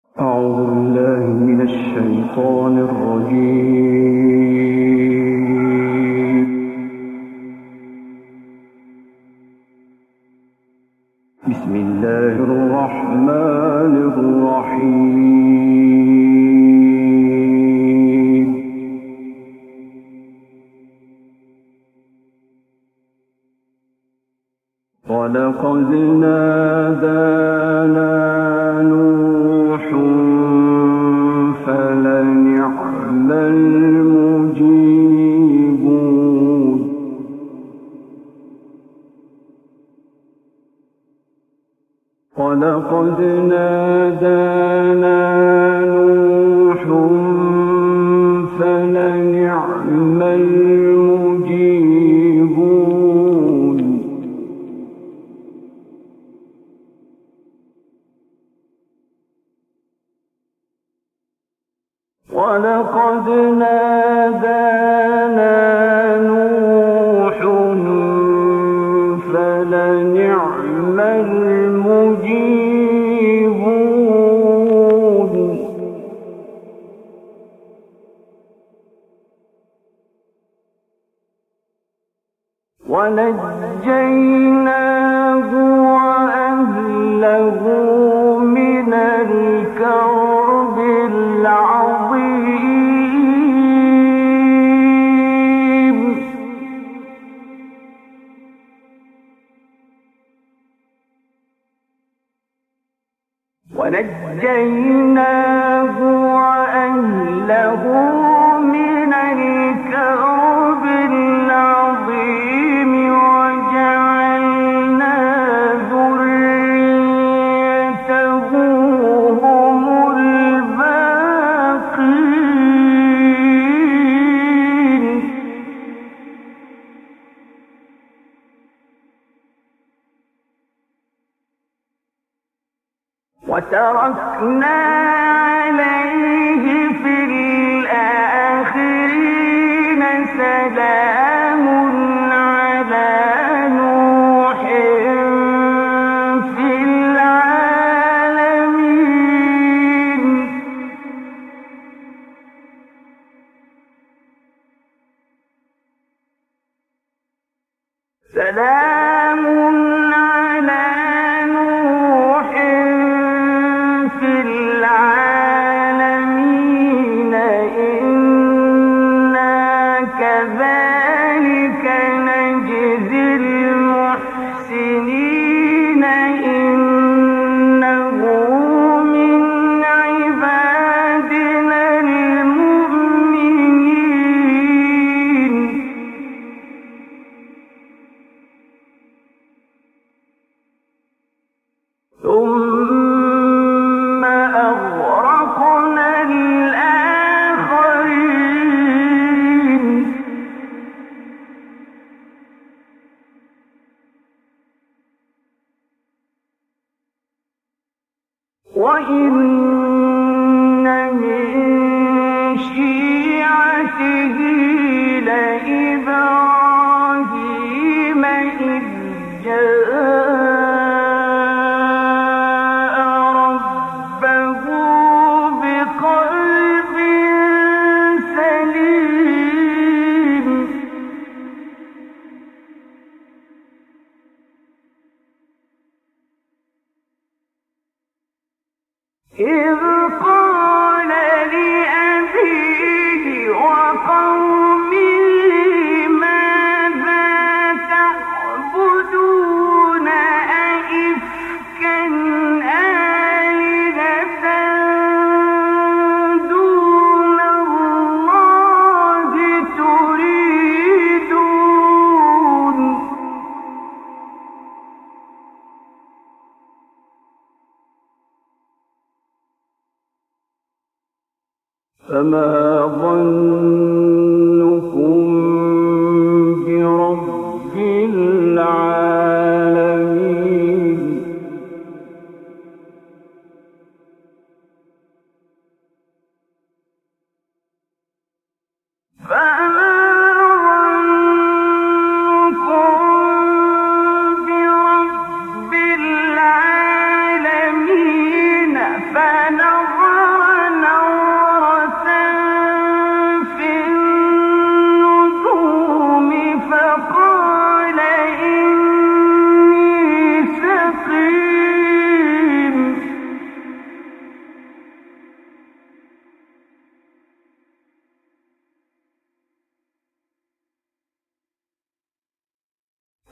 أعوذ بالله من الشيطان الرجيم. بسم الله الرحمن الرحيم. ولقد نادانا نوح فلنعم المجيبون. ولقد نادانا نوح فلنعم المجيبون. ولقد نادانا نوح فلنعم المجيبون. ونجيناه وأهله من الكرب العظيم. ونجيناه وأهله من الكرب العظيم وجعلنا ذريته هم الباقين. وتركنا عليه في الآخرين سلام على نوح في العالمين. سلام على نوح في العالمين إنا كذلك نجزي المحسنين إنه من عبادنا المؤمنين. ثم أغرقنا الآخرين. وإن من شيعته لإبراهيم إذ جاء ربه بقلب سليم. إذ قال لأبيه وقومه ماذا تعبدون أئفكا آلهة دون الله تريدون. فما ظنكم برب العالمين. فما ظنكم برب العالمين فنظر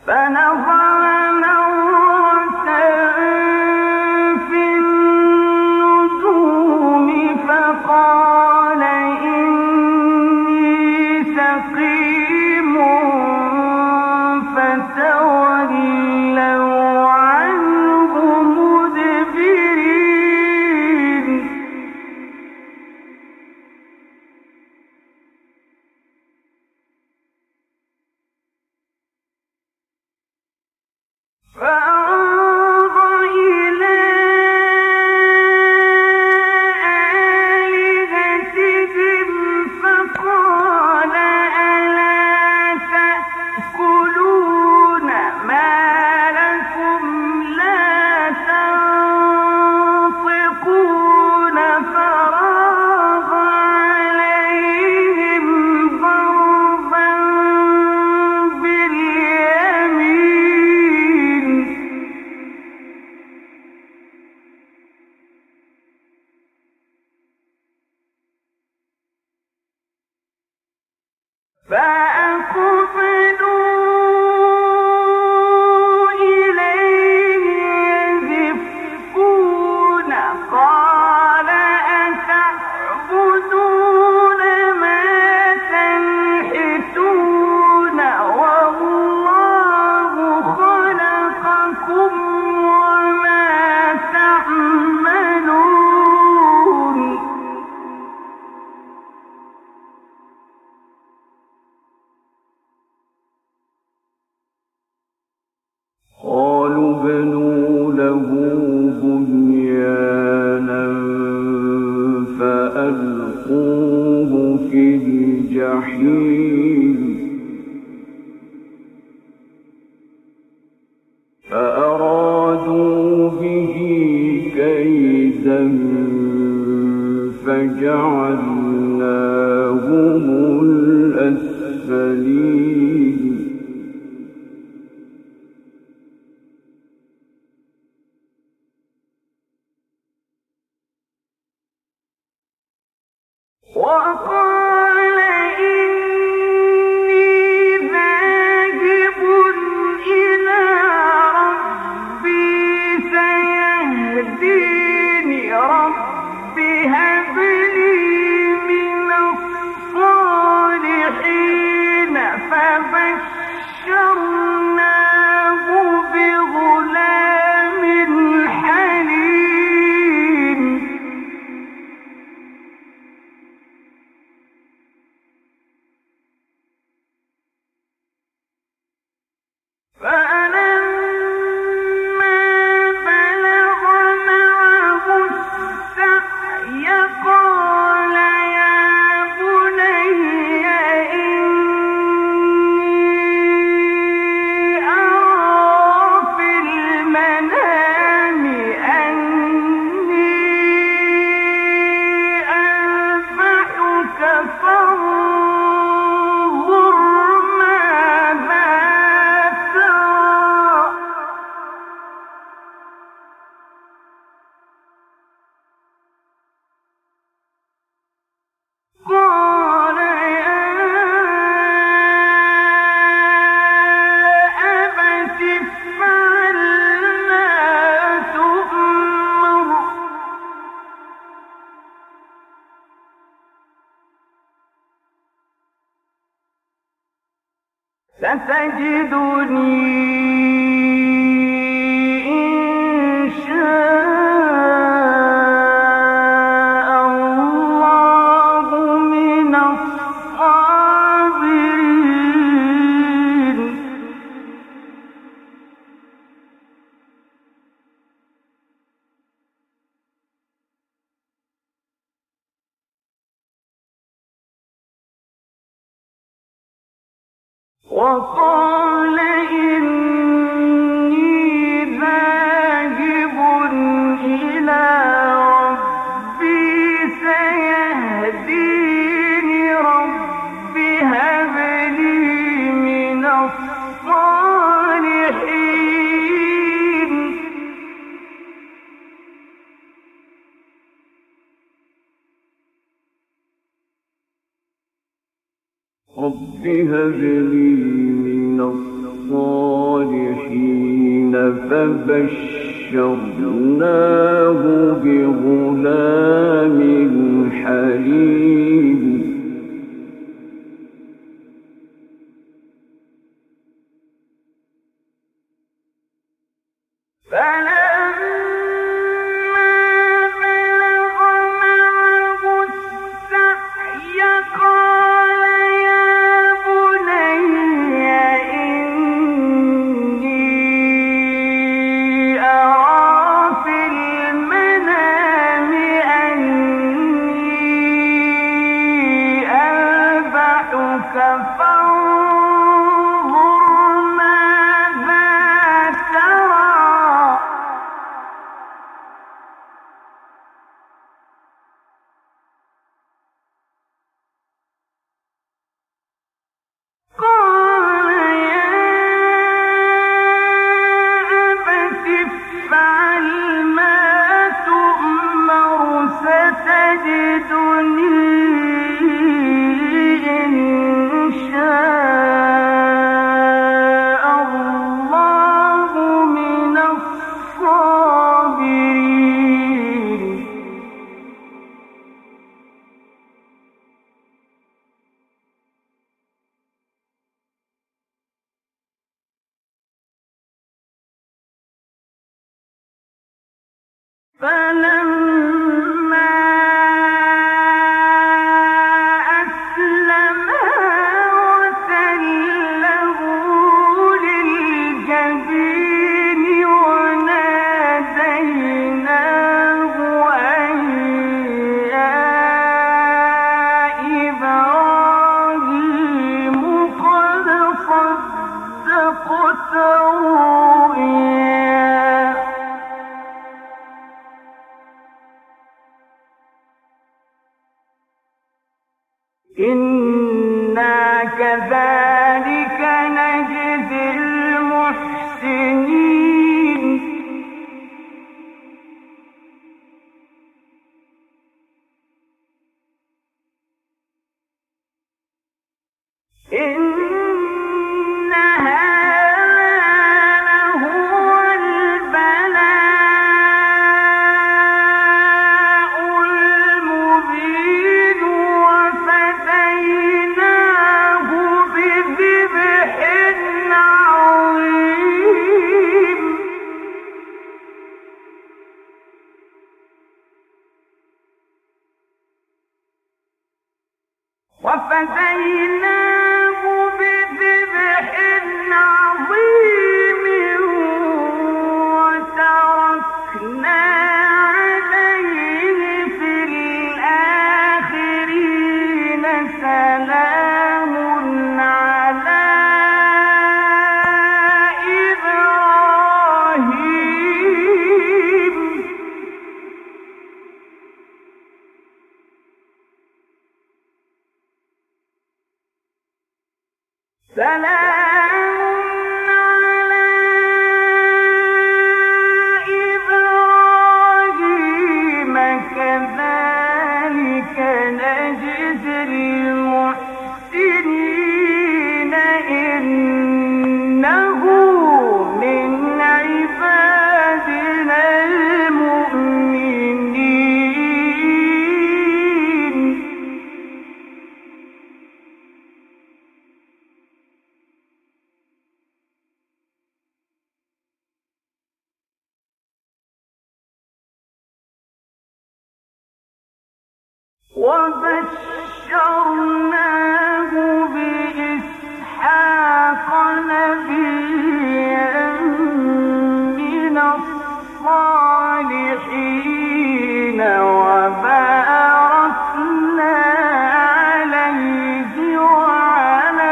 وقال إني ذاهب إلى ربي سيهديني رب هب لي من الصالحين رب هب لي من الصالحين الصالحين فبشرناه بغلام حليم. إنا كذلك نجزي المحسنين. إن هذا لهو البلاء المبين وفديناه بذبح عظيم. وفديناه بذبح عظيم وتركنا عليه في الآخرين سلام على إبراهيم. سلام على إبراهيم كذلك نجزي المحسنين إنه من عبادنا المؤمنين. وبشرناه بإسحاق نبيا من الصالحين وباركنا عليه وعلى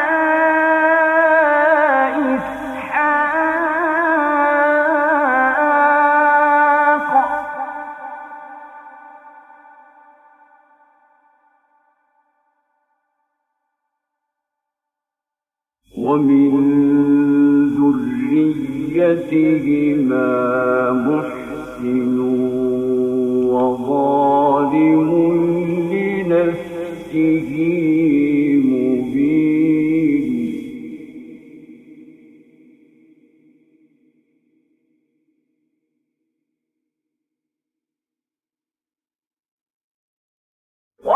إسحاق ومن ذريتهما محسن وظالم لنفسه مبين.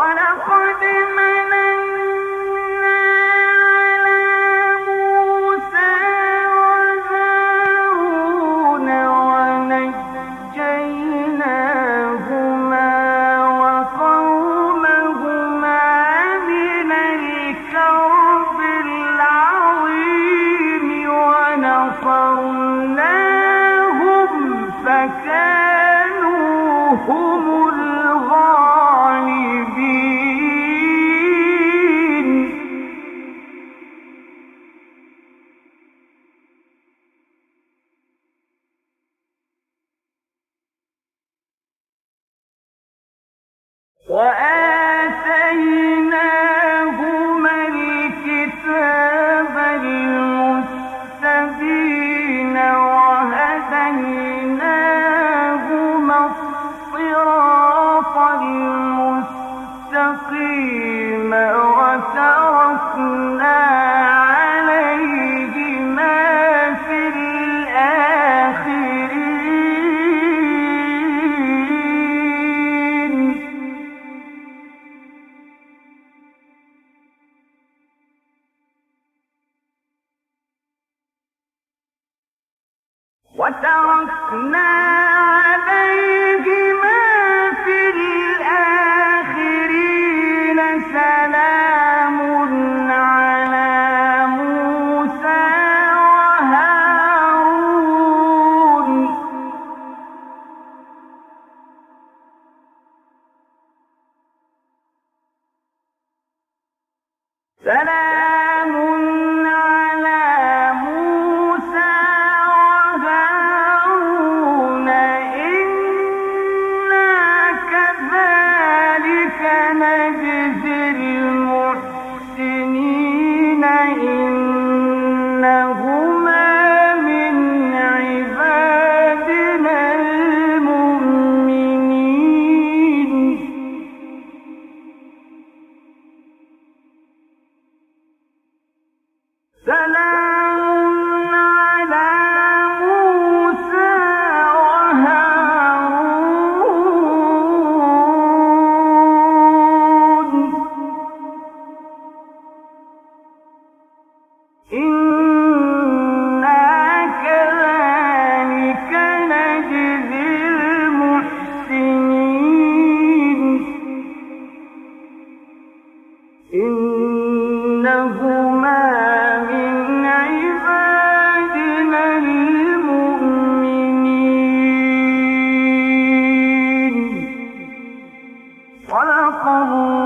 وآتيناهما الكتاب المستبين وهديناهما الصراط المستقيم وتركنا عليهما في الآخرين وتركنا عليهما في الآخرين سلام على موسى وهارون سلام على موسى وهارون إنا كذلك نجزي المحسنين إنهما من عبادنا المؤمنين سلام على موسى وهارون إنا كذلك نجزي المحسنين إنهما من عبادنا المؤمنين صدق الله